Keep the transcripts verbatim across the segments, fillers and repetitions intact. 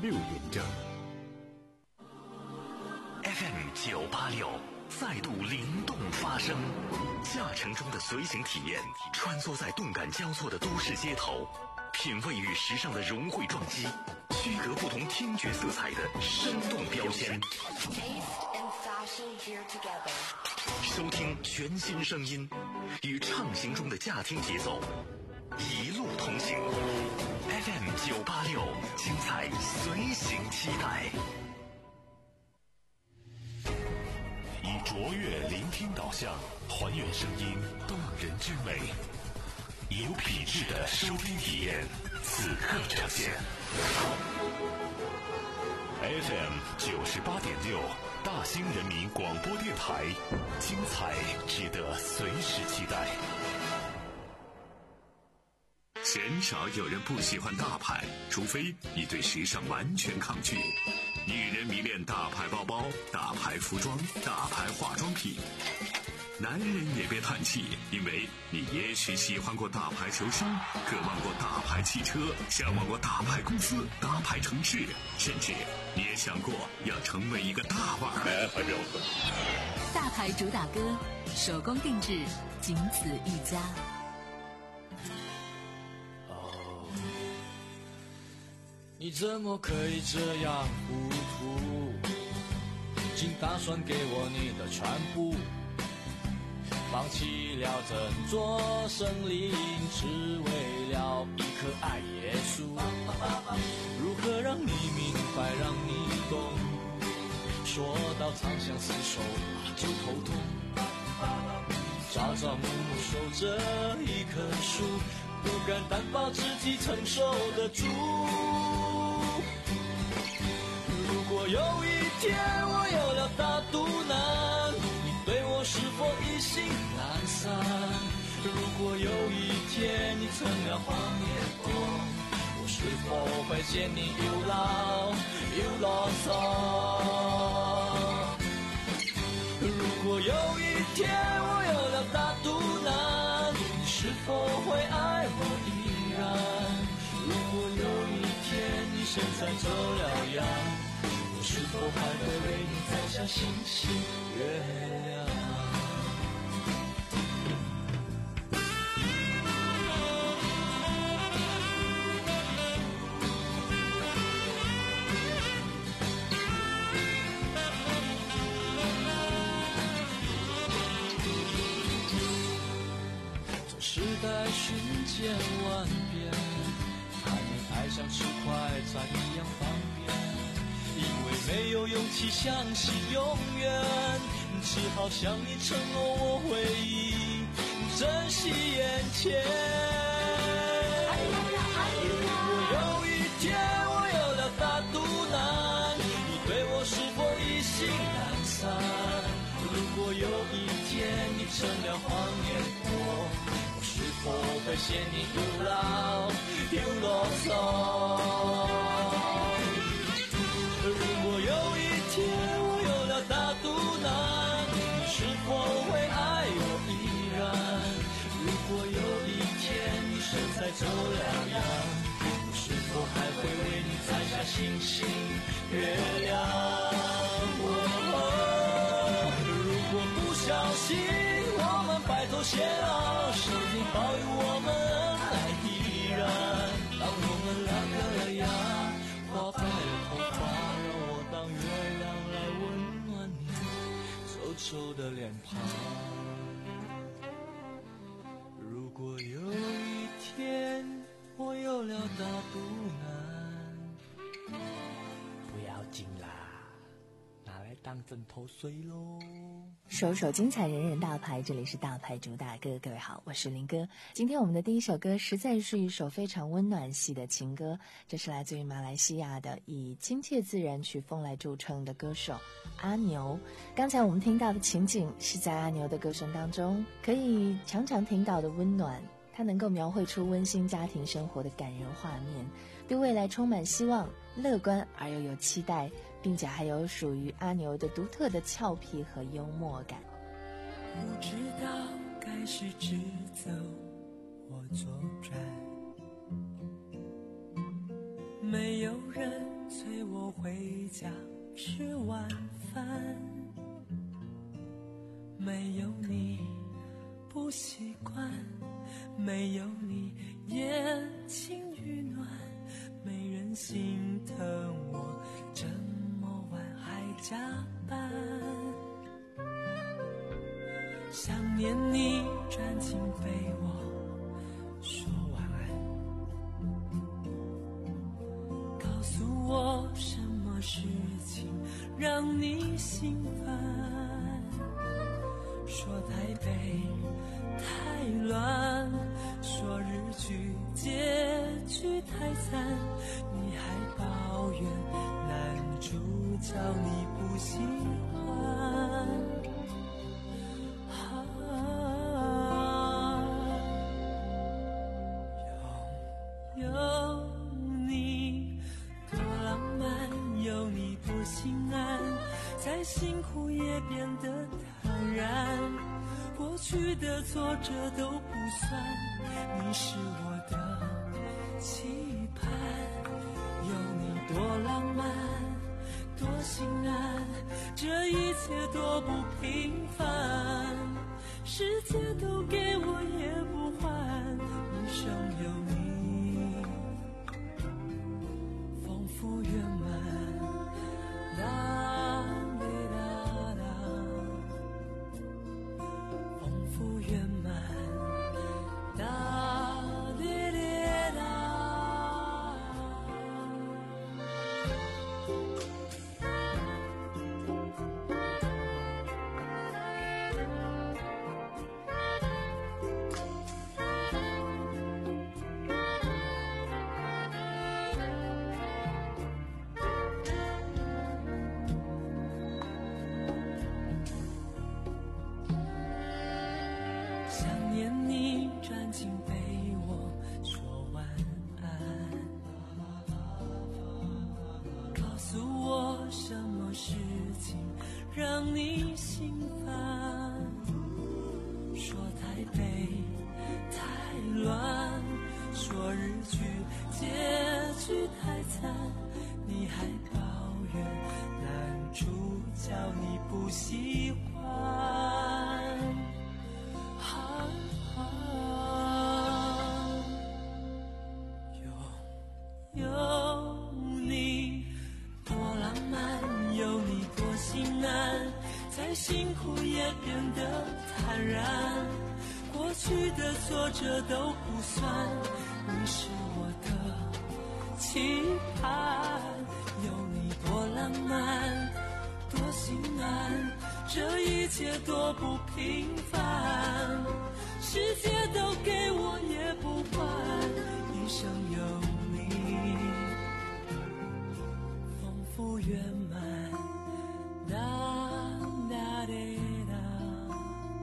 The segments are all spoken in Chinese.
六点整。 F M 九八六再度灵动发声，驾乘中的随行体验，穿梭在动感交错的都市街头，品味与时尚的融汇撞击，区隔不同听觉色彩的生动标签。收听全新声音，与畅行中的驾听节奏，一路同行。F M 九八六，精彩随行期待。以卓越聆听导向，还原声音动人之美，有品质的收听体验，此刻呈现。F M 九十八点六，大兴人民广播电台，精彩值得随时期待。鲜少有人不喜欢大牌，除非你对时尚完全抗拒。女人迷恋大牌包包、大牌服装、大牌化妆品。男人也别叹气，因为你也许喜欢过大牌球星，渴望过大牌汽车，向往过大牌公司、大牌城市，甚至你也想过要成为一个大腕儿。 大牌主打歌，手工定制，仅此一家。 哦，你怎么可以这样糊涂？竟打算给我你的全部，放弃了整座森林，只为了一颗爱耶稣。如何让你明白，让你懂？说到长相厮守就头痛。朝朝暮暮守着一棵树，不敢担保自己承受得住。如果有一天我有了大肚腩，你对我是否意兴阑珊？如果有一天你成了黄脸婆，我是否会嫌你又老又啰嗦？如果有一天我有了大肚腩，你是否会爱我依然？如果有一天你身材走了样，我是否还会为你摘下星星月亮？这时代瞬间万变，谈恋爱像吃快餐一样方便，因为没有勇气相信永远，只好向你承诺我会以珍惜眼前。如果有一天我有了大肚腩，你对我是否意兴阑珊？如果有一天你成了黄脸婆，我是否会嫌你又老又啰嗦？如果有一天我有了大肚腩，你是否会爱我依然？如果有一天你身材走了样，我是否还会为你摘下星星月亮？哦，如果不小心我们白头偕老，上天保佑我们恩爱依然。当我们两个呀花白了头发，当月亮来温暖你皱皱的脸庞。如果有一天我有了大肚腩，不要紧啦，拿来当枕头睡咯。 首首精彩，人人大牌，这里是大牌主打歌。各位好，我是林哥。今天我们的第一首歌实在是一首非常温暖系的情歌，这是来自于马来西亚的以亲切自然曲风来著称的歌手阿牛。刚才我们听到的情景是在阿牛的歌声当中可以常常听到的温暖，它能够描绘出温馨家庭生活的感人画面，对未来充满希望，乐观而又有期待，并且还有属于阿牛的独特的俏皮和幽默感。 不知道该是直走或左转，没有人催后回家吃晚饭，没有你不习惯，没有你也情与暖，没人心疼我这么晚还加班。想念你钻进被窝说晚安，告诉我什么事情让你心烦，说台北太乱，说日剧结局太惨，你还抱怨男主角你不喜欢。有你多浪漫，有你多心安，再辛苦也变得坦然，过去的挫折都不算，你是我的期盼。有你多浪漫多心安，这一切多不平凡，世界都给我也不还，一生有你丰富圆满。哒哩哒哒，丰富圆满。哒哩哩哒。想念你钻进被窝说晚安，告诉我什么事情让你心烦，说台北太乱，说日剧结局太惨，你还抱怨男主角你不喜欢。有有你多浪漫，有你多心安，再辛苦也变得坦然，过去的挫折都不算，你是我的期盼。有你多浪漫多心安，这一切多不平凡，世界都给我也不还，一生有你丰富圆满。哒哒滴哒，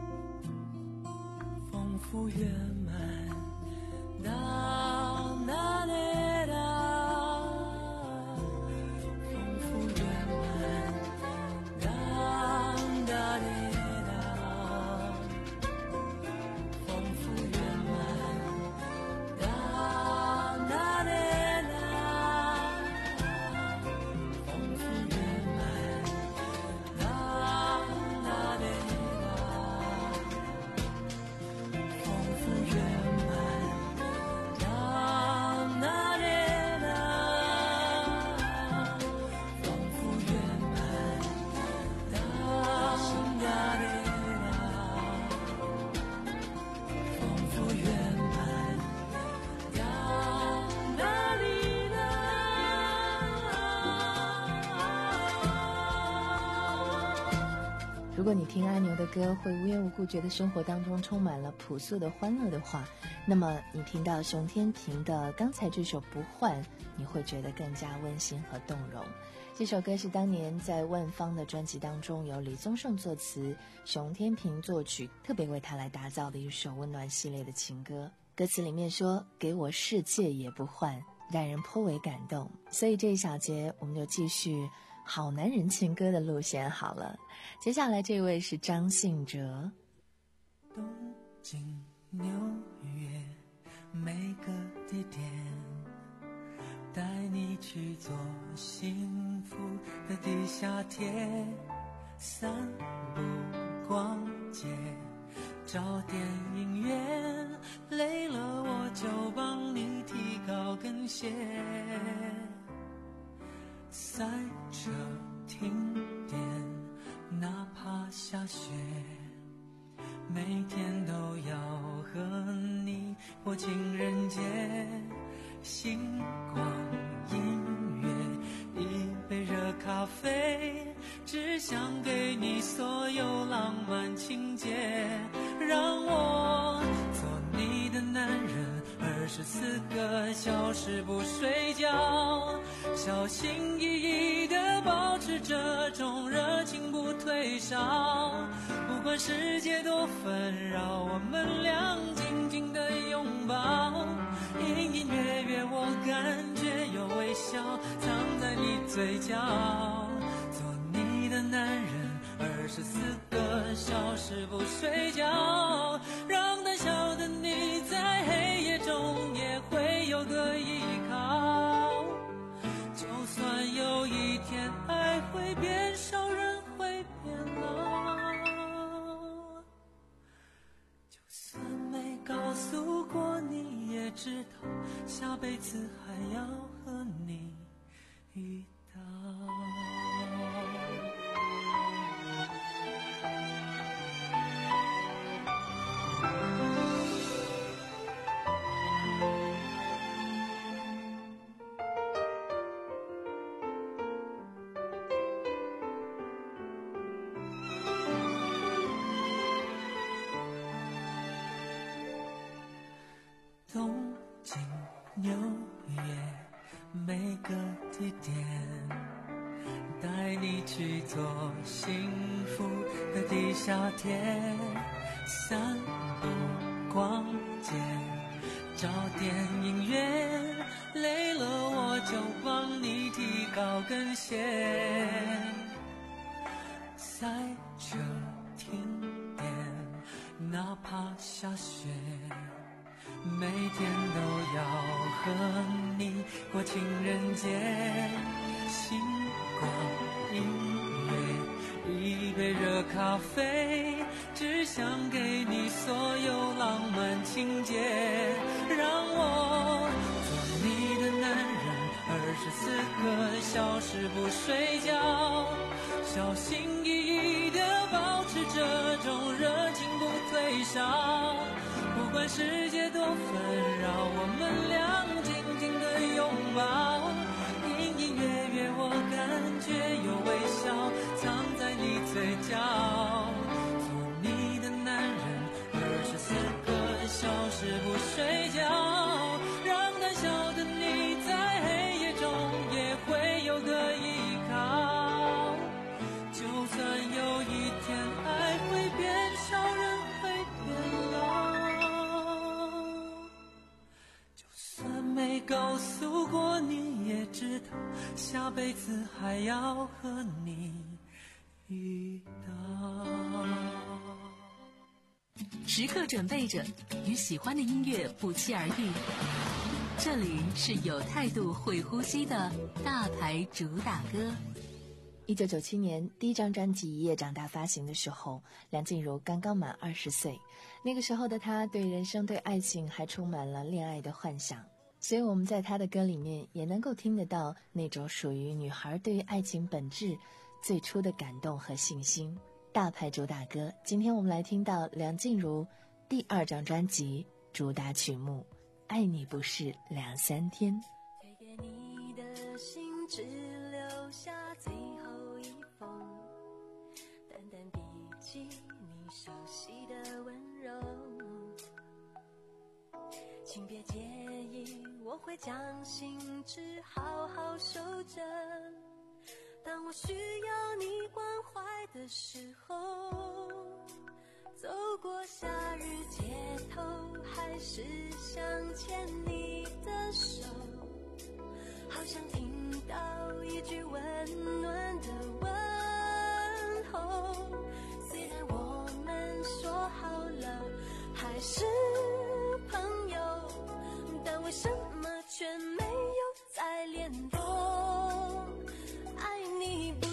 丰富圆满。哒哒滴哒，丰富圆满。哒哒滴哒，丰富圆满。哒哒滴哒，丰富圆满。哒哒滴哒，丰富圆满。哒哒滴哒，丰富圆满。哒哒滴哒，丰富圆满。哒哒滴哒。 如果你听阿牛的歌会无缘无故觉得生活当中充满了朴素的欢乐的话，那么你听到熊天平的刚才这首《不换》，你会觉得更加温馨和动容。这首歌是当年在万芳的专辑当中由李宗盛作词，熊天平作曲，特别为他来打造的一首温暖系列的情歌。歌词里面说给我世界也不换，让人颇为感动。所以这一小节我们就继续好男人情歌的路线好了。接下来这位是张信哲。 东京纽约每个地点带你去做新的地下铁，散步逛街，找电影院，累了我就帮你提高跟鞋。赛车停电，哪怕下雪，每天都要和你过情人节。星光音乐，一杯热咖啡，只想给你所有浪漫情节。让我做你的男人，二十四个小时不睡觉，小心翼翼地保持这种热情不退烧。不管世界多纷扰，我们俩紧紧地拥抱，隐隐约约我感觉有微笑藏在你嘴角。做你的男人，二十四个小时不睡觉，让胆小的你在黑夜中也会有个依靠。就算有一天爱会变少，人会变老，就算没告诉过你也知道，下辈子还要和你遇到。东京、纽约，每个地点，带你去坐幸福的地下铁，散步逛街，找电影院，累了我就帮你提高跟鞋。赛车停电，哪怕下雪，每天都要和你过情人节。星光音乐，一杯热咖啡，只想给你所有浪漫情节。让我做你的男人，二十四个小时不睡觉，小心翼翼地保持这种热情不退烧。不管世界多纷扰，我们俩紧紧地拥抱，隐隐约约我感觉有微笑藏在你嘴角。做你的男人，二十四个小时不睡觉，让胆小的你在黑夜中也会有个依靠。就算有一天爱会变少，人会变老，就算没告诉过你也知道，下辈子还要和你遇到。 时刻准备着与喜欢的音乐不期而遇。这里是有态度会呼吸的大牌主打歌。 一九九七年第一张专辑《一夜长大》发行的时候，梁静茹刚刚满二十岁。那个时候的她对人生对爱情还充满了恋爱的幻想，所以我们在她的歌里面也能够听得到那种属于女孩对于爱情本质最初的感动和信心。大牌主打歌，今天我们来听到梁静茹第二张专辑主打曲目《爱你不是两三天》。 推给你的信只留下最后一封，淡淡笔记你熟悉的温柔，请别介意，我会将信纸好好收着，当我需要你关怀的时候，走过夏日街头，还是想牵你的手，好想听到一句温暖的问候。虽然我们说好了还是朋友，但为什么却没有再联络？爱你不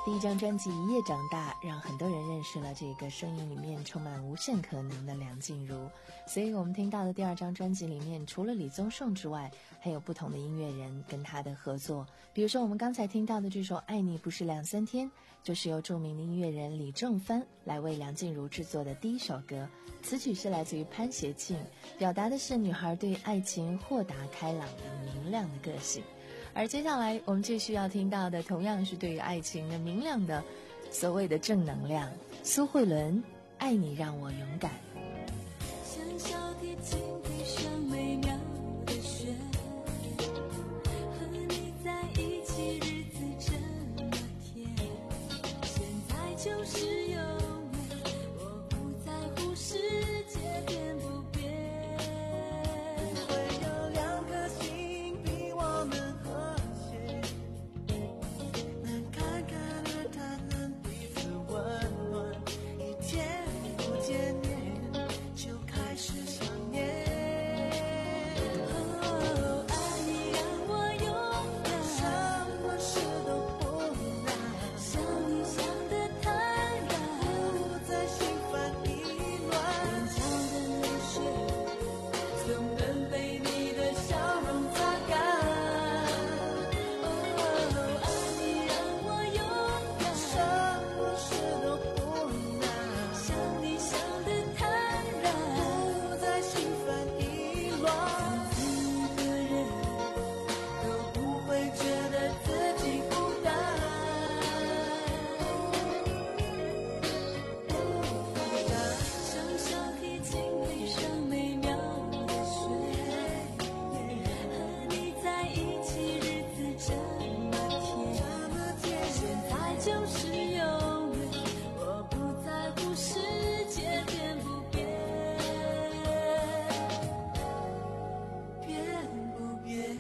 第一张专辑《一夜长大》让很多人认识了这个声音里面充满无限可能的梁静茹，所以我们听到的第二张专辑里面除了李宗盛之外，还有不同的音乐人跟他的合作。比如说我们刚才听到的这首《爱你不是两三天》，就是由著名的音乐人李正帆来为梁静茹制作的第一首歌，词曲是来自于潘协庆，表达的是女孩对爱情豁达开朗的明亮的个性。而接下来我们继续要听到的同样是对于爱情的明亮的所谓的正能量，苏慧伦《爱你让我勇敢》。 像小提琴配上美妙的旋律，和你在一起日子这么甜，现在就是永远，我不在乎世界变不变，会有两颗心比我们和谐，能看看而谈谈彼此温暖，一天不见面就开始想念。哦，爱你让我勇敢，什么事都不难，像你想的坦然，不再心烦意乱。坚强的泪水总能被你的笑容擦干。哦，爱你让我勇敢，什么事都不难，像你想的坦然，不再心烦意乱。自己一个人都不会觉得自己孤单。像小提琴配上美妙的旋律，和你在一起日子这么甜，现在就是永远，我不在乎世界变不变，变不变。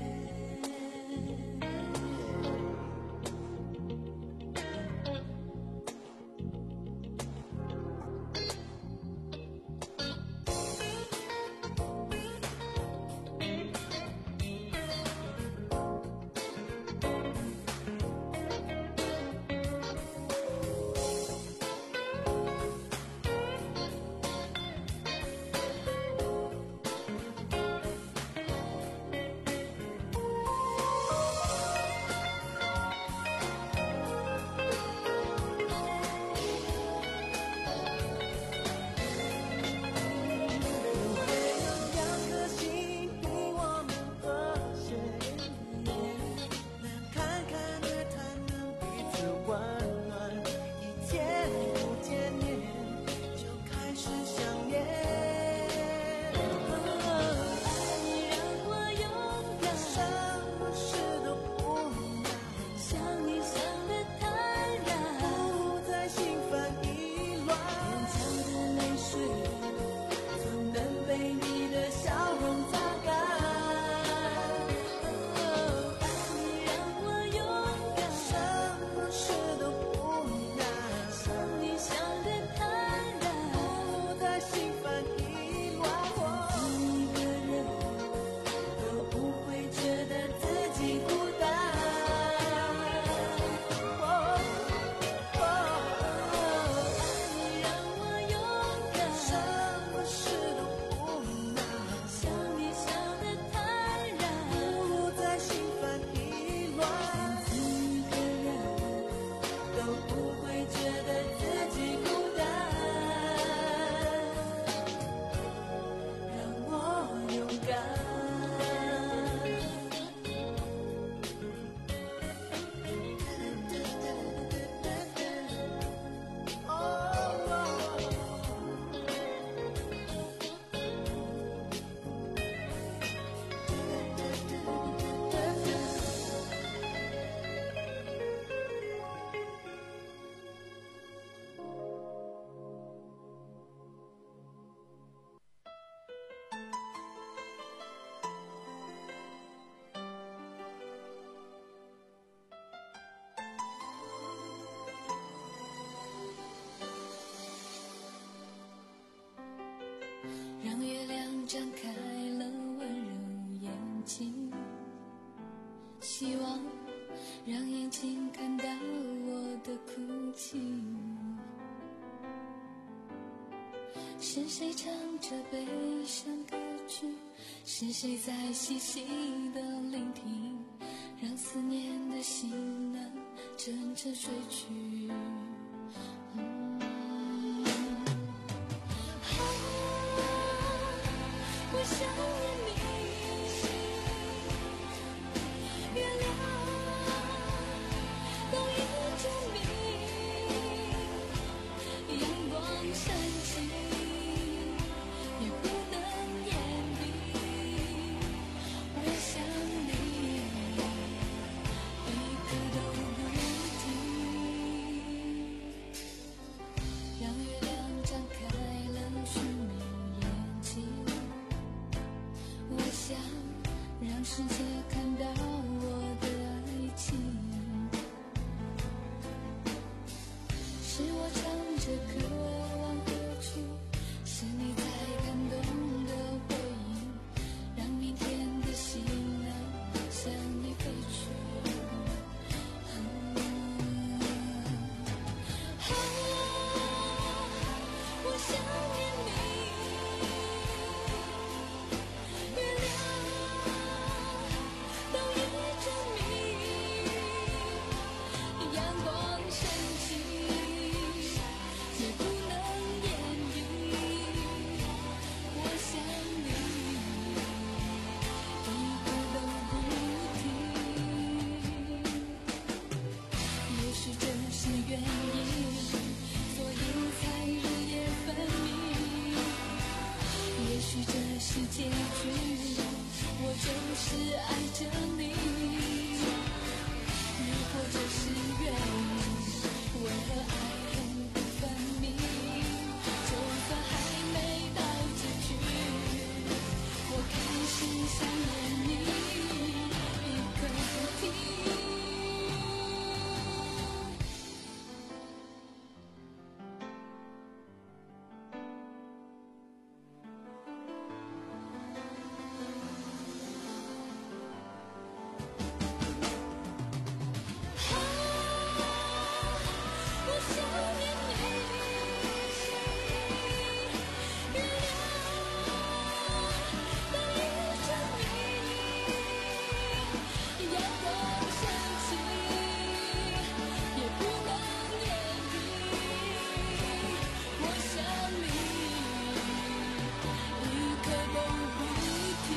是谁唱着悲伤歌曲？是谁在细细的聆听，让思念的心能阵阵睡去？嗯啊，我想念你，月亮都已证明，阳光升起也不能掩蔽我想你，一刻都不停。让月亮张开了虚迷眼睛，我想让世界看到我的爱情。是我唱着渴望歌曲，是你在感动的回应，让明天的心能向你飞去。嗯啊，我想念你，月亮都已证明，阳光升起也不能掩蔽我想你，一刻都不停。也许这是原因，所以才日夜分明。也许这是结局，我就是爱着你。如果这是缘，为何爱恨不分明？就算还没到结局，我开始想念你，一刻不停。我想念你，月亮都已证明，阳光升起也不能掩蔽我想你，一刻都不停。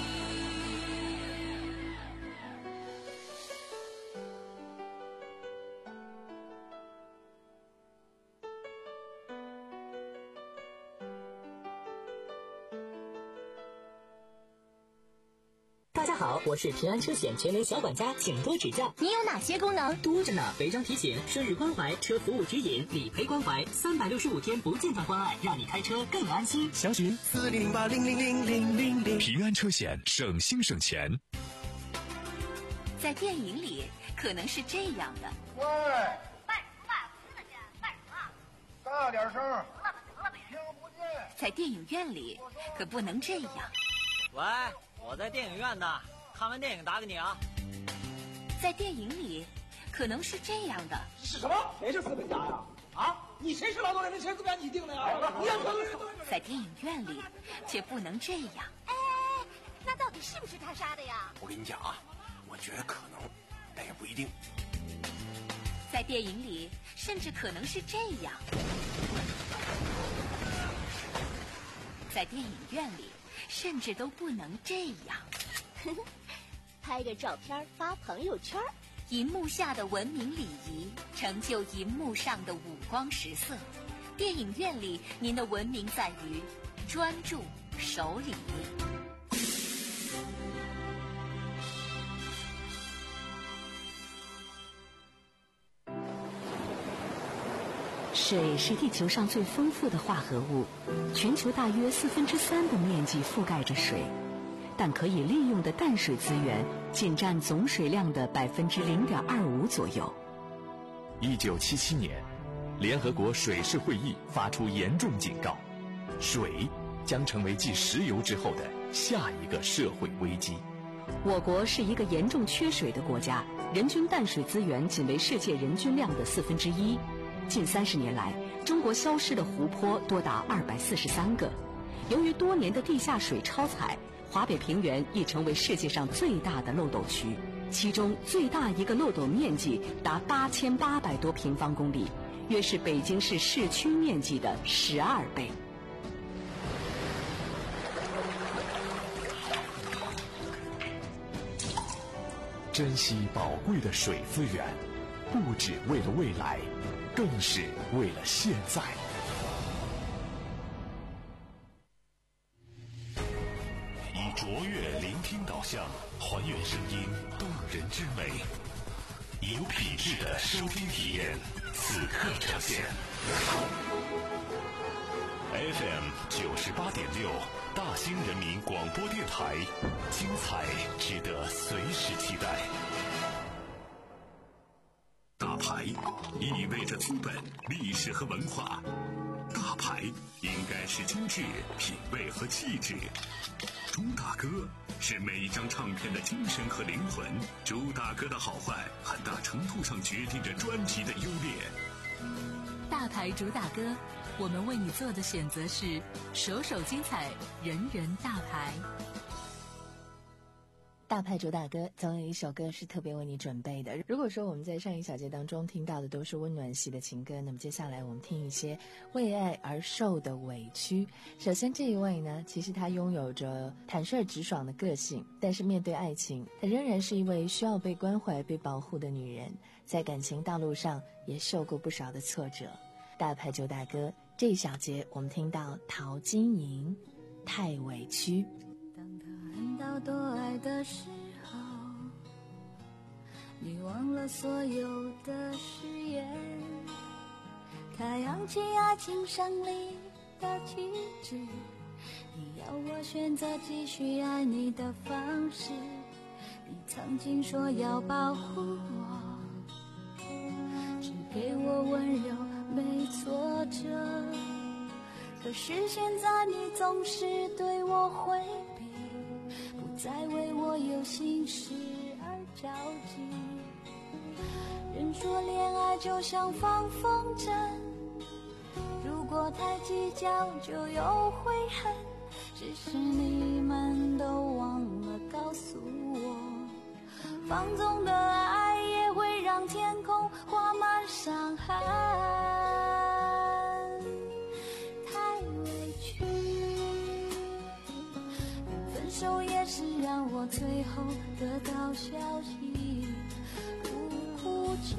大家好，我是平安车险全能小管家，请多指教。 你有哪些功能？ 多着呢，违章提醒、生日关怀、车服务指引、理赔关怀，三百六十五天不间断关爱，让你开车更安心。 详询四零零八零零零零零零。 平安车险，省心省钱。 在电影里可能是这样的。 喂，卖什么卖？我听得见，卖什么？大点声。得了吧，得了呗，听不见。 在电影院里可不能这样。 喂，我在电影院呢，看完电影打给你啊。 在电影里可能是这样的。 是什么？谁是资本家呀？啊，你谁是劳动人民？谁资本家你定的呀？你要在电影院里却不能这样。 哎，那到底是不是他杀的呀？ 我跟你讲啊，我觉得可能，但也不一定。 在电影里甚至可能是这样。在电影院里甚至都不能这样。 拍个照片发朋友圈。 银幕下的文明礼仪，成就银幕上的五光十色。电影院里，您的文明在于专注、守礼。 水是地球上最丰富的化合物，全球大约四分之三的面积覆盖着水，但可以利用的淡水资源仅占总水量的百分之零点二五左右。 一九七七年，联合国水事会议发出严重警告，水将成为继石油之后的下一个社会危机。 我国是一个严重缺水的国家，人均淡水资源仅为世界人均量的四分之一。 近三十年来，中国消失的湖泊多达二百四十三个。由于多年的地下水超采，华北平原已成为世界上最大的漏斗区，其中最大一个漏斗面积达八千八百多平方公里，约是北京市市区面积的十二倍。 珍惜宝贵的水资源，不只为了未来，更是为了现在。 以卓越聆听导向，还原声音动人之美，以有品质的收听体验，此刻呈现。F M 九十八点六，大兴人民广播电台，精彩值得随时期待。大牌意味着资本、历史和文化，大牌应该是精致、品味和气质。朱大哥是每一张唱片的精神和灵魂，朱大哥的好坏很大程度上决定着专辑的优劣。 大牌主打歌，我们为你做的选择是首首精彩，人人大牌。 大牌主打歌总有一首歌是特别为你准备的。如果说我们在上一小节当中听到的都是温暖系的情歌，那么接下来我们听一些为爱而受的委屈。首先这一位呢，其实她拥有着坦率直爽的个性，但是面对爱情，她仍然是一位需要被关怀被保护的女人，在感情道路上也受过不少的挫折。大牌主打歌这一小节我们听到陶晶莹太委屈。 看到多爱的时候，你忘了所有的誓言，他扬起爱情胜利的旗帜，你要我选择继续爱你的方式。你曾经说要保护我，只给我温柔没挫折，可是现在你总是对我回避，不再为我有心事而着急。人说恋爱就像放风筝，如果太计较就有悔恨，只是你们都忘了告诉我，放纵的爱也会让天空画满伤痕。太委屈，分手也是让我最后得到消息，不哭泣，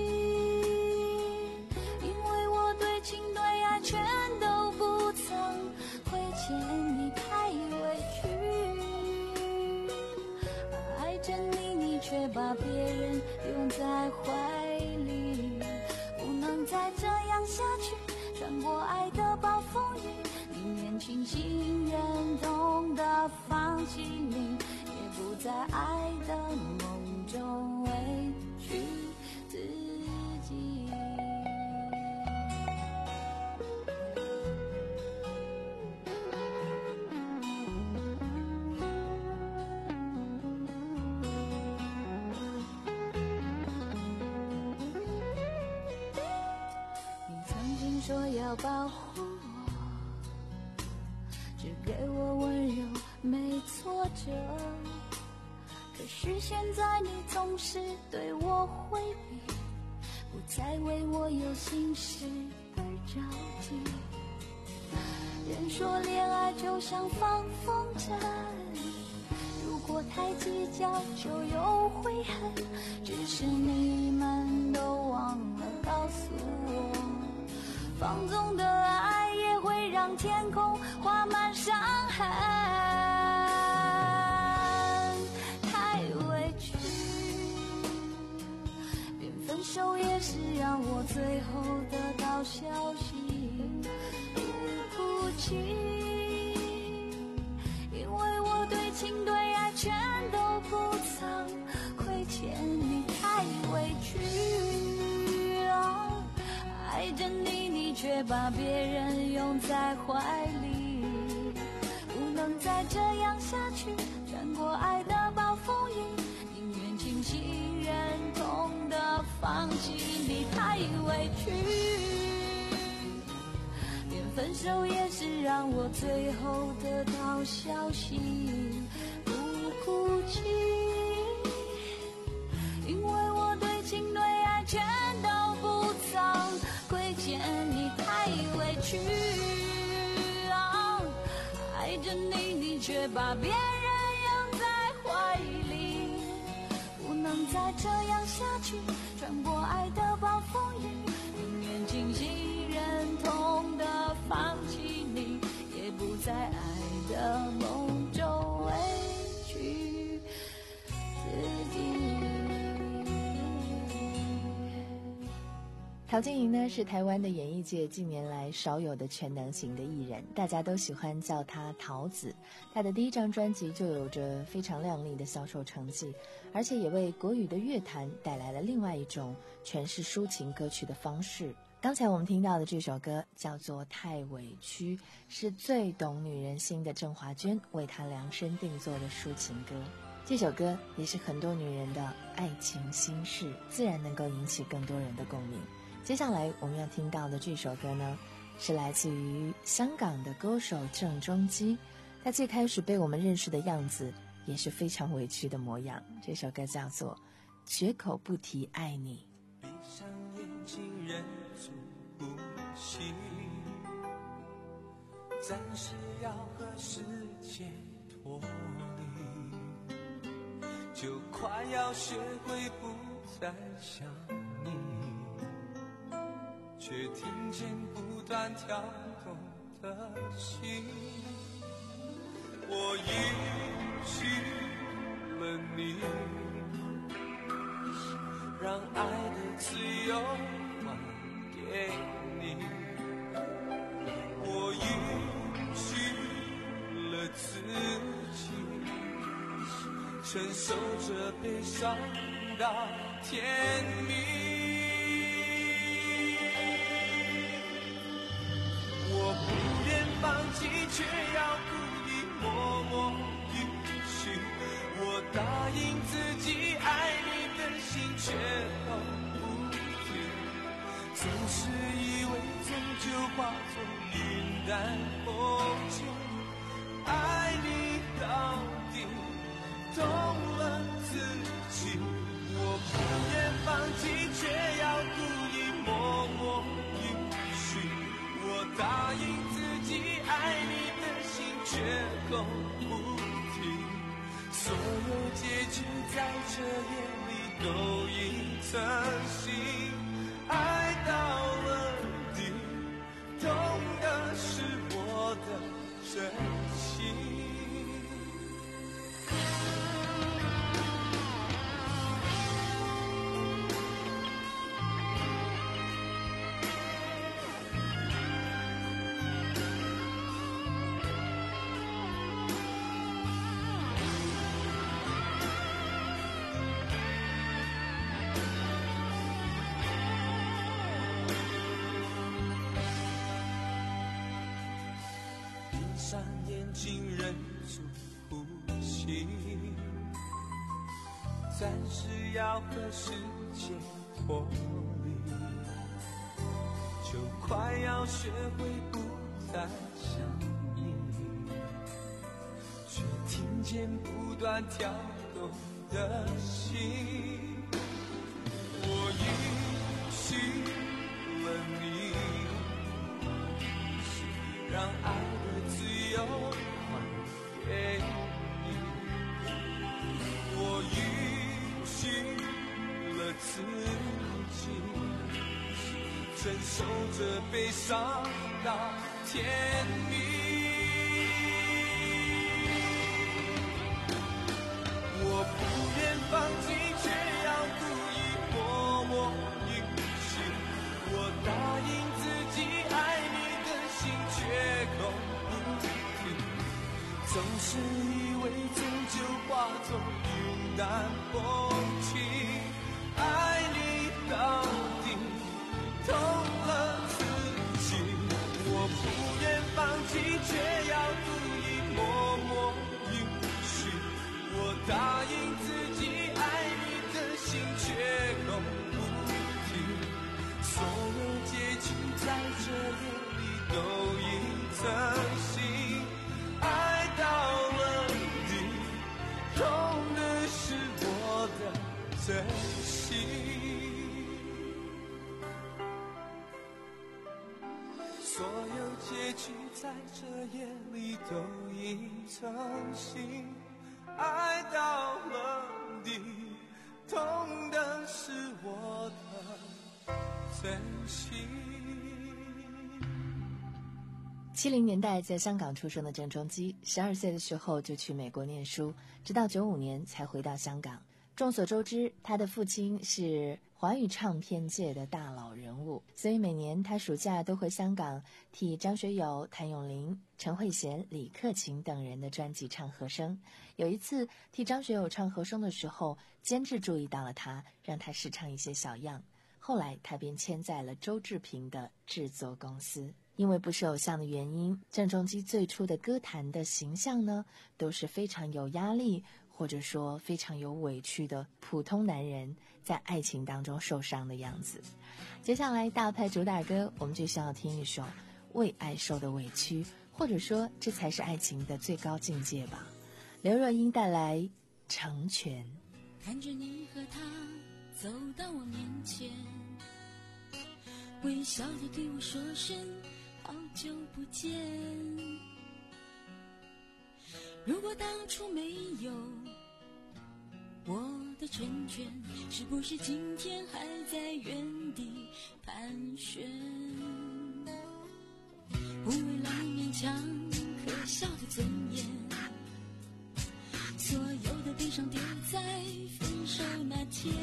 因为我对情对爱全都不曾亏欠你。太委屈，爱着你，你却把别人拥在怀里，不能再这样下去，穿过爱的暴风雨，宁愿清醒忍痛的放弃你，也不在爱的梦中委屈自己。你曾经说要保护我，只给我温柔没挫折，可是现在你总是对我回避，不再为我有心事而着急。人说恋爱就像放风筝，如果太计较就有悔恨，只是你们都忘了告诉我，放纵的爱也会让天空画满伤痕。太委屈，连分手也是让我最后得到消息，不哭泣，因为我对情对爱全都不曾亏欠你。太委屈啊，爱着你，你却把别人拥在怀里，不能再这样下去，穿过爱的暴风雨，宁愿清醒忍痛的放弃你。太委屈分手也是让我最后得到消息，不哭泣，因为我对情对爱全都不曾亏欠你，太委屈啊，爱着你，你却把别人拥在怀里，不能再这样下去，穿过爱的暴风雨，宁愿清醒忍痛的放弃你，也不在爱的梦中委屈自己。 陶晶莹呢是台湾的演艺界近年来少有的全能型的艺人，大家都喜欢叫她陶子。她的第一张专辑就有着非常亮丽的销售成绩，而且也为国语的乐坛带来了另外一种诠释抒情歌曲的方式。刚才我们听到的这首歌叫做《太委屈》，是最懂女人心的郑华娟为她量身定做的抒情歌。这首歌也是很多女人的爱情心事，自然能够引起更多人的共鸣。接下来我们要听到的这首歌呢，是来自于香港的歌手郑中基，他最开始被我们认识的样子也是非常委屈的模样。这首歌叫做《绝口不提爱你》。 闭上眼睛忍住呼吸，暂时要和世界脱离，就快要学会不再想你，却听见不断跳动的心。我允许了你，让爱的自由还给你。我允许了自己，承受着悲伤到天明。我不愿放弃，却要故意默默允许。我答应自己爱你的心却都不停，总是以为终究化作云淡风轻。爱你到底，懂了自己。我不愿放弃，却要故意默默允许。我答应自己爱你的心却口不提，所有结局在这夜里都已成型。爱到了底，懂的是我的真心。闭上眼睛忍住呼吸，暂时要和世界脱离，就快要学会不再想你，却听见不断跳动的心。我允许了你，让爱的自由还给你。我允许了自己，承受着悲伤到天明。我不愿放弃，却要故意默默允许。我答应自己爱你的心却口不提，总是以为终究化作云淡风轻。爱你到底，懂了自己。我不愿放弃，却要故意默默允许。我答应自己爱你的心却口不提，所有结局在这夜里都已所有结局在这夜里都已成型，爱到了底，痛的是我的真心。 七零年代在香港出生的郑中基，十二岁的时候就去美国念书，直到九五年才回到香港。众所周知，他的父亲是华语唱片界的大佬人物，所以每年他暑假都回香港替张学友、谭咏麟、陈慧娴、李克勤等人的专辑唱和声。有一次替张学友唱和声的时候，监制注意到了他，让他试唱一些小样。后来他便签在了周志平的制作公司。因为不是偶像的原因，郑中基最初的歌坛的形象呢，都是非常有压力，或者说非常有委屈的普通男人在爱情当中受伤的样子。接下来大牌主打歌，我们就需要听一首《为爱受的委屈》，或者说这才是爱情的最高境界吧。刘若英带来《成全》。 看着你和他走到我面前，微笑地对我说声好久不见。如果当初没有我的成全，是不是今天还在原地盘旋？不为了勉强可笑的尊严，所有的悲伤丢在分手那天，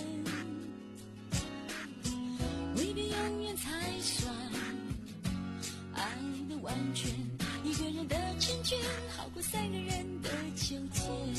未必永远才算爱的完全，一个人的成全好过三个人的纠结。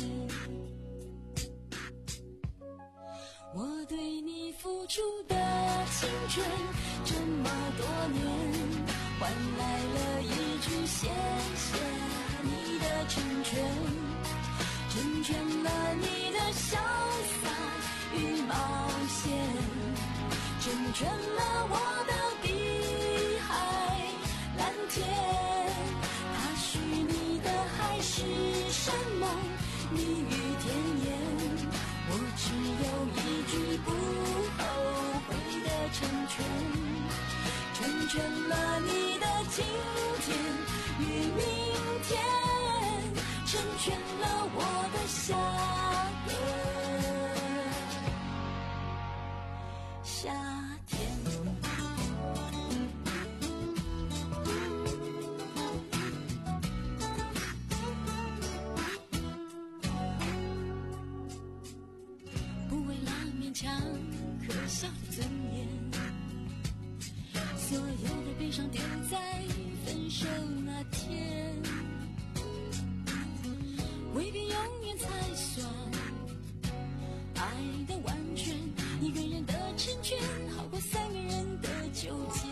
我对你付出的青春这么多年，换来了一句谢谢你的成全，成全了你的潇洒与冒险，成全了我的碧海蓝天。他许你的海誓山盟蜜语甜言，我只有一句不后悔的成全，成全了你的今天与明天，成全了我的下个夏天。不为了勉强可笑的尊严，所有的悲伤丢在分手那天，未必永远才算爱的完全，一个人的成全好过三个人的纠结。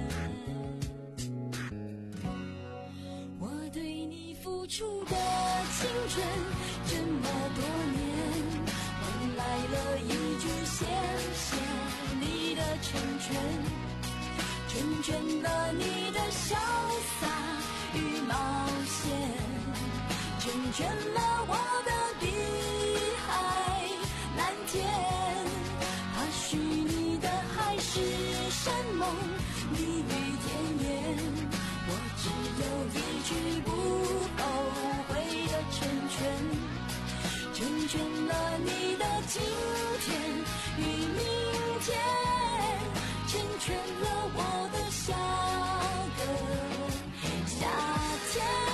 我对你付出的青春这么多年，换来了一句谢谢你的成全，成全了你的潇洒与冒险，成全了我的碧海蓝天。他许你的海誓山盟蜜语甜言，我只有一句不后悔的成全，成全了你的今天与明天，成全了我的下个夏天。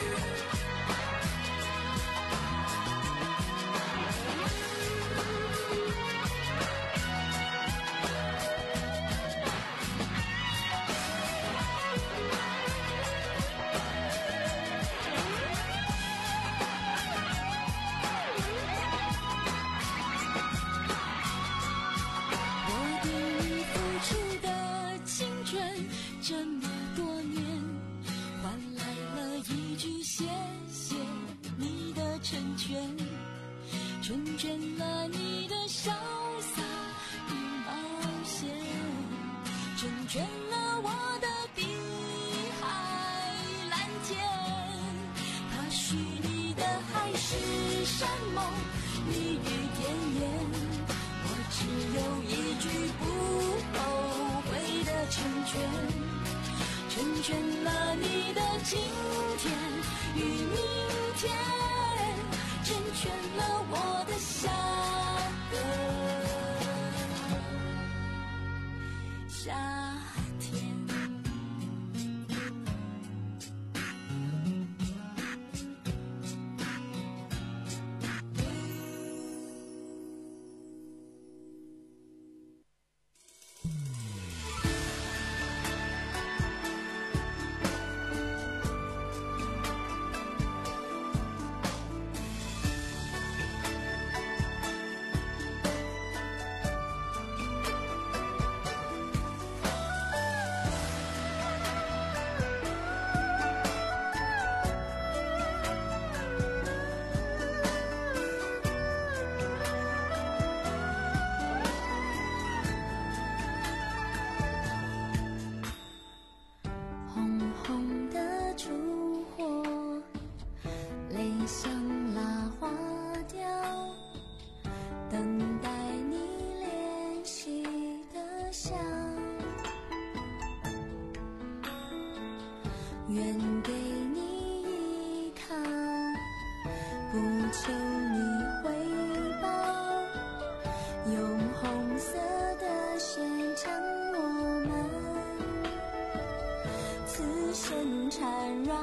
这么多年，换来了一句谢谢你的成全，成全了你的潇洒与冒险，成全了我的碧海蓝天。他许你的海誓山盟蜜语甜言，我只有一句不后悔的成全， 成全了你的今天与明天，成全了我的下个夏天。愿给你依靠，不求你回报，用红色的线将我们此生缠绕，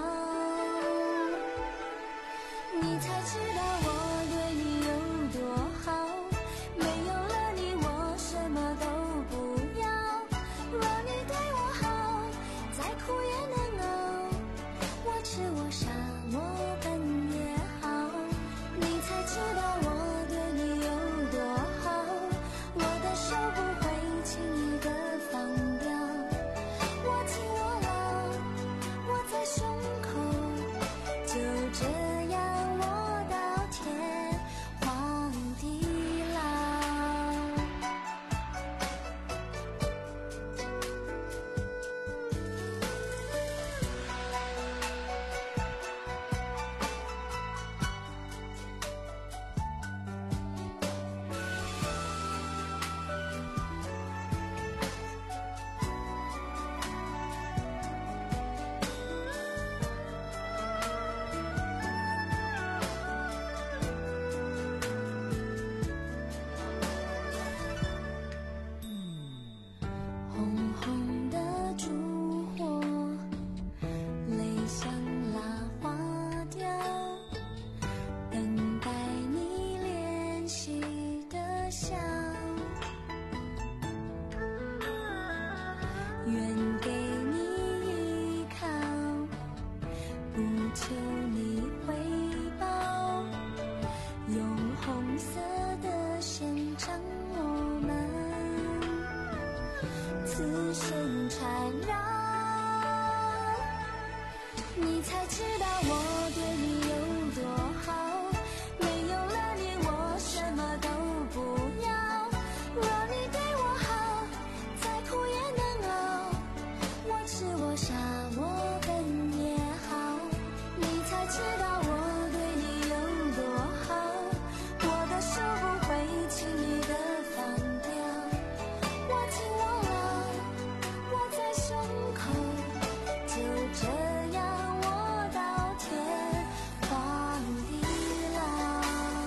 你才知道我对你有多好，没有了你我什么都不要，若你对我好，再苦也能熬，我痴我傻我笨也好，你才知道我对你有多好，我的手不会轻易的放掉，我紧握了握在胸口，就这样握到天荒地老。红红的烛火，泪像蜡花掉，等待你怜惜的笑，愿给你依靠，不求你回报，用红色的线将我们此生缠绕，你才知道我对你有多好，没有了你我什么都不要，若你对我好，再苦也能熬，我痴我傻我笨也好，你才知道我对你有多好，我的手不会轻易的放掉，我紧握了握在胸口，就这样握到天荒地老。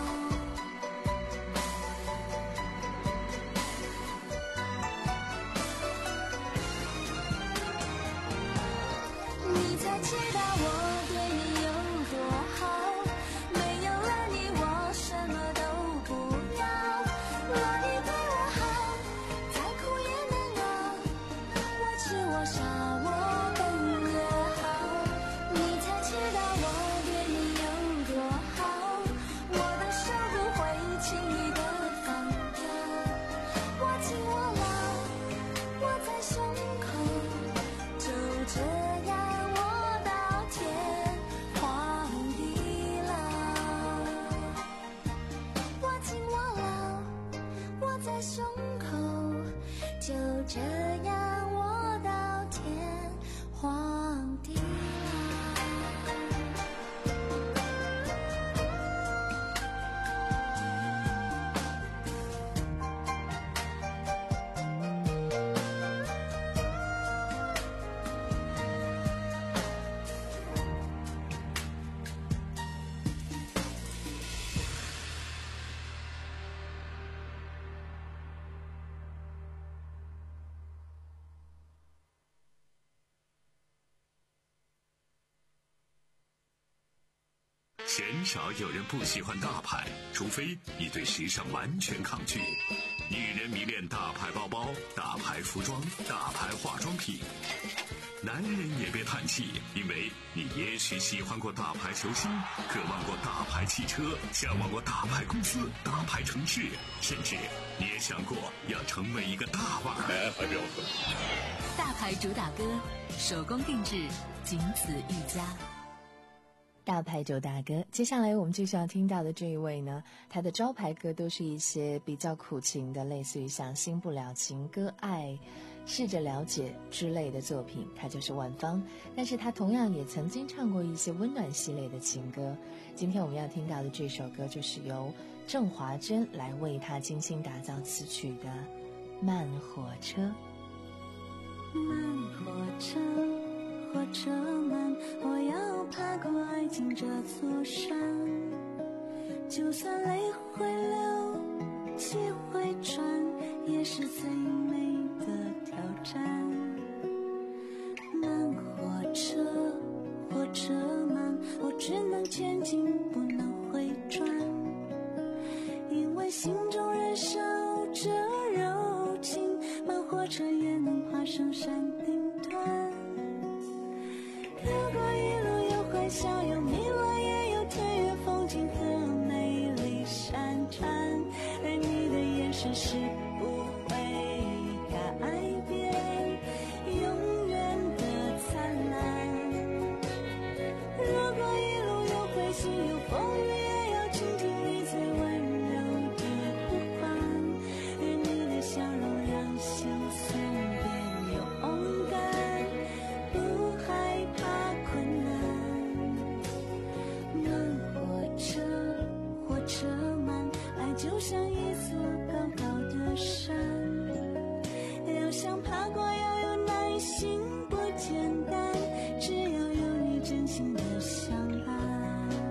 你才知道我对你有多好，没有了你我什么都不要，若你对我好，再苦也能熬，我痴我傻我笨也好，你才知道我对你有多好，我的手不会轻易的放掉，我紧握了握在胸口，就这样握到天鲜少有人不喜欢大牌，除非你对时尚完全抗拒。女人迷恋大牌包包、大牌服装、大牌化妆品。男人也别叹气，因为你也许喜欢过大牌球星，渴望过大牌汽车，向往过大牌公司、大牌城市，甚至你也想过要成为一个大腕儿。哎，还不要喝。 大牌主打歌，手工定制，仅此一家。 大牌主打歌，接下来我们继续要听到的这一位呢，他的招牌歌都是一些比较苦情的，类似于像新不了情、割爱、试着了解之类的作品，他就是万芳。但是他同样也曾经唱过一些温暖系列的情歌。今天我们要听到的这首歌就是由郑华珍来为他精心打造词曲的《慢火车》。 慢火车，火车慢，我要爬过爱情这座山，就算泪会流，气会喘，也是最美的挑战。慢火车，火车慢，我只能前进，不能回转，因为心中燃烧着柔情，慢火车也能爬上山顶端。如果一路有欢笑，有迷惘，也有田园风景和美丽山川，而你的眼神是不会改变，永远的灿烂。如果一路有灰心，有风雨，也要倾听你最温柔的呼唤，而你的笑容让心酸变勇敢，不害怕困难。慢火车，火车慢，爱就像一座高高的山，要想爬过要有耐心，不简单，只要有你真心的相爱。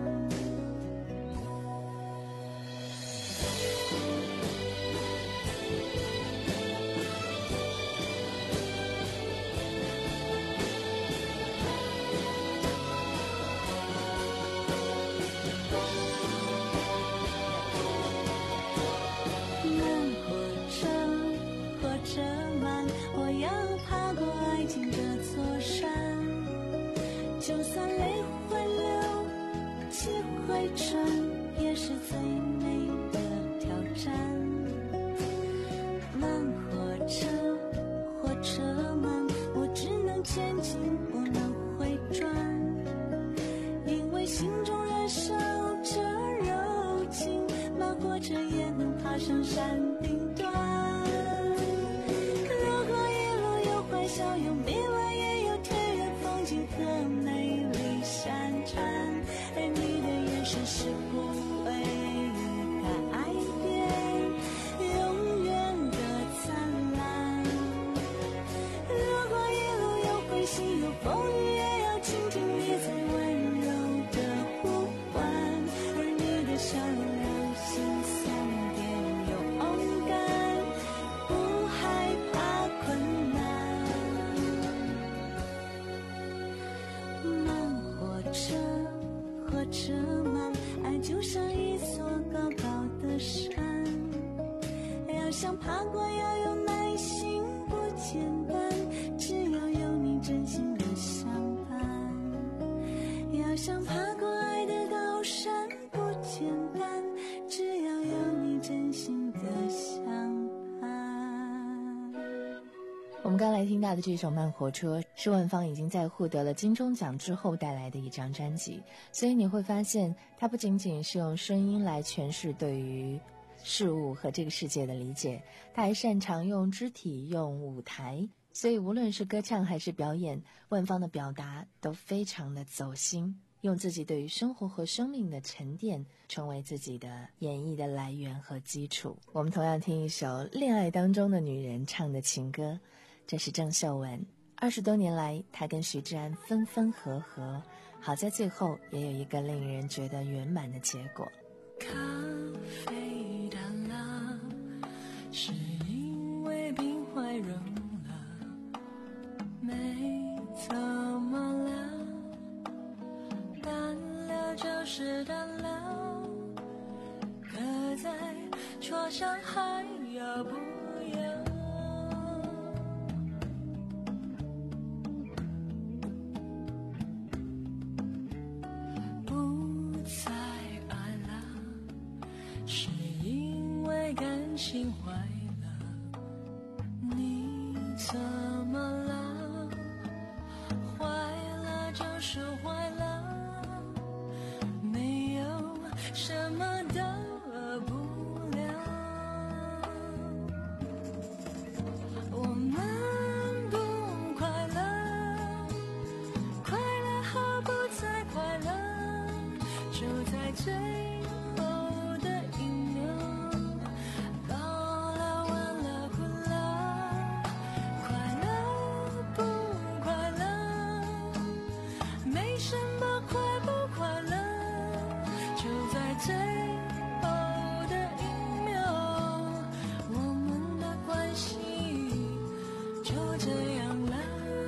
慢火车，火车慢，我要爬过爱情这座山，就算泪会流，气会喘，也是最美的挑战。慢火车，火车慢，我只能前进，不能回转，因为心中燃烧着柔情，慢火车也能爬上山顶端。如果一路有欢笑，有迷惘，也有田园风景和美丽山川，而你的眼神是不会改变，永远的灿烂。如果一路有灰心，有风雨，也要倾听你最温柔的呼唤，而你的笑容让心酸变勇敢，不害怕困难。慢火车，火车慢，爱就像一座高高的山，要想爬过要有耐心，不简单，只要有你真心的相伴。要想爬过爱的高山，不简单，只要有你真心的相伴。 我们刚才听到的这首《慢火车》是万芳已经在获得了金钟奖之后带来的一张专辑，所以你会发现它不仅仅是用声音来诠释对于事物和这个世界的理解，他还擅长用肢体、用舞台，所以无论是歌唱还是表演，万芳的表达都非常的走心，用自己对于生活和生命的沉淀成为自己的演绎的来源和基础。我们同样听一首恋爱当中的女人唱的情歌，这是郑秀文。二十多年来，她跟徐志安分分合合，好在最后也有一个令人觉得圆满的结果。 咖啡淡了，是因为冰块融了，没怎么了，淡了就是淡好像还要不要？不再爱了，是因为感情坏了。你怎么了？坏了就是坏了，没有什么大不了。我们不快乐，快乐和不再快乐，就在最后的一秒。到了完了哭了，快乐不快乐，没什么快不快乐，就在最后的一秒，我们的关系就这样了。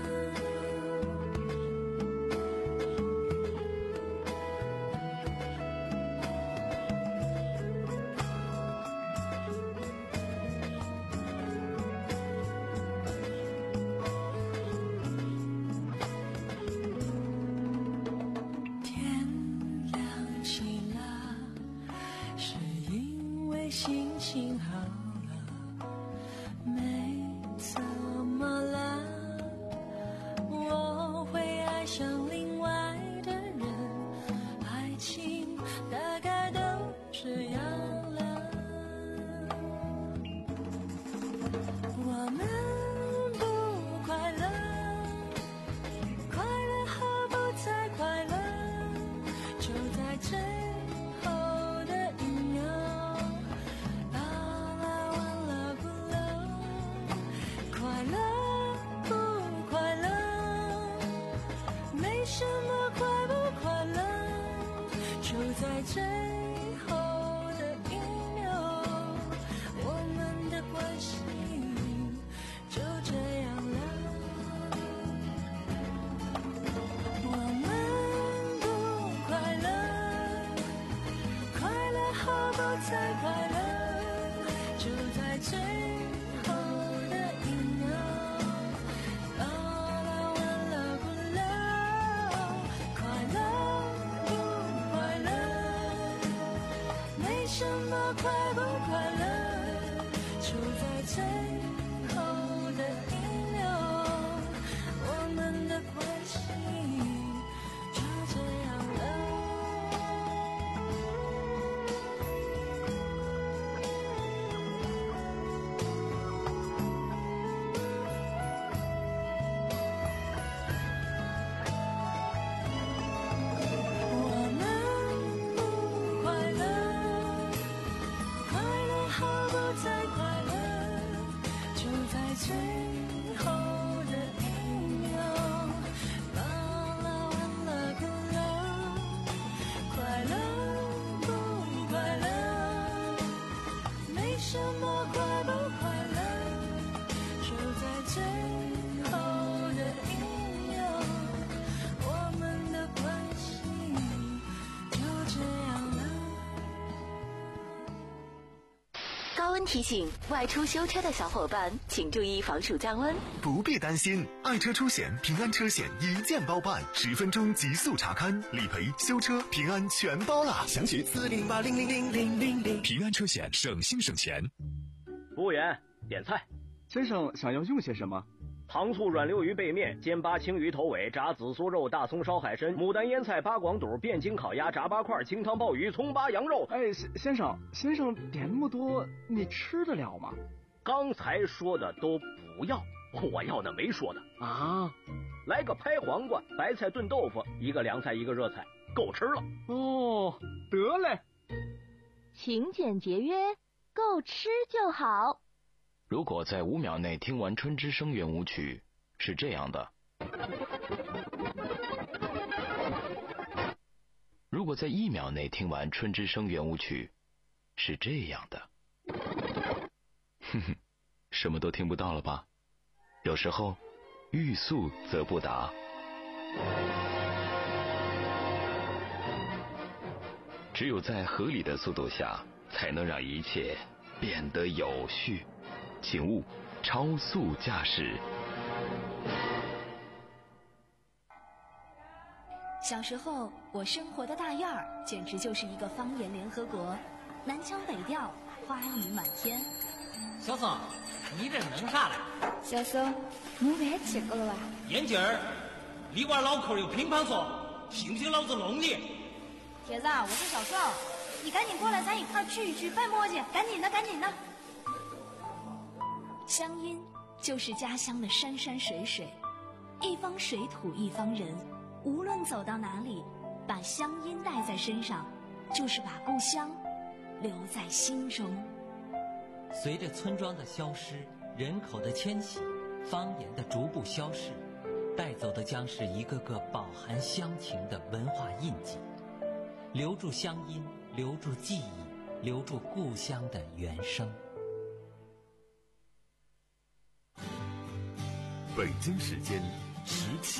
天亮起了，是因为心情好了，没怎么了。我会爱上另外的人，爱情大概都这样了。我们不快乐，快乐和不再快乐，就在最后的一秒。到了完了不了，快乐不快乐，没什么快不快乐，就在最后的一秒，我们的关系就这样了。我们不快乐，快乐和不再快乐，就在最后的一秒。到了完了不了，快乐不快乐，没什么快不快乐，就在最后的一秒，我们的关系就这样了。我们不快乐，快乐和不再快乐，就在最后的一秒。到了完了不了，快乐不快乐，没什么快不快乐，就在最后的一秒，我们的关系就这样了。 高温提醒：外出修车的小伙伴，请注意防暑降温。 不必担心，爱车出险平安车险一键包办，十分钟极速查勘、理赔、修车，平安全包了。详询四零八零零零零零零。平安车险，省心省钱。 服务员，点菜。 先生想要用些什么？ 糖醋软溜鱼背面、煎八青鱼头尾、炸紫苏肉、大葱烧海参、牡丹腌菜、八广肚、汴京烤鸭、炸八块、清汤鲍鱼、葱八羊肉。 哎，先先生，先生点那么多，你吃得了吗？ 刚才说的都不要，我要的没说的啊。 来个拍黄瓜、白菜炖豆腐，一个凉菜一个热菜，够吃了。 哦，得嘞。 勤俭节约，够吃就好。 如果在五秒内听完《春之声》圆舞曲，是这样的；如果在一秒内听完《春之声》圆舞曲，是这样的。哼哼，什么都听不到了吧？有时候，欲速则不达。只有在合理的速度下，才能让一切变得有序。请勿超速驾驶。 小时候，我生活的大院儿简直就是一个方言联合国，南腔北调，花语满天。 小松，你这弄啥嘞？ 小松，侬饭吃过了吧？ 眼镜儿，你娃脑壳有乒乓球，信不信老子弄你？ 铁子，我是小宋，你赶紧过来，咱一块聚一聚，别磨叽，赶紧的，赶紧的。乡音就是家乡的山山水水，一方水土一方人，无论走到哪里，把乡音带在身上，就是把故乡留在心中。 随着村庄的消失，人口的迁徙，方言的逐步消逝，带走的将是一个个饱含乡情的文化印记。留住乡音，留住记忆，留住故乡的原声。 北京时间十七。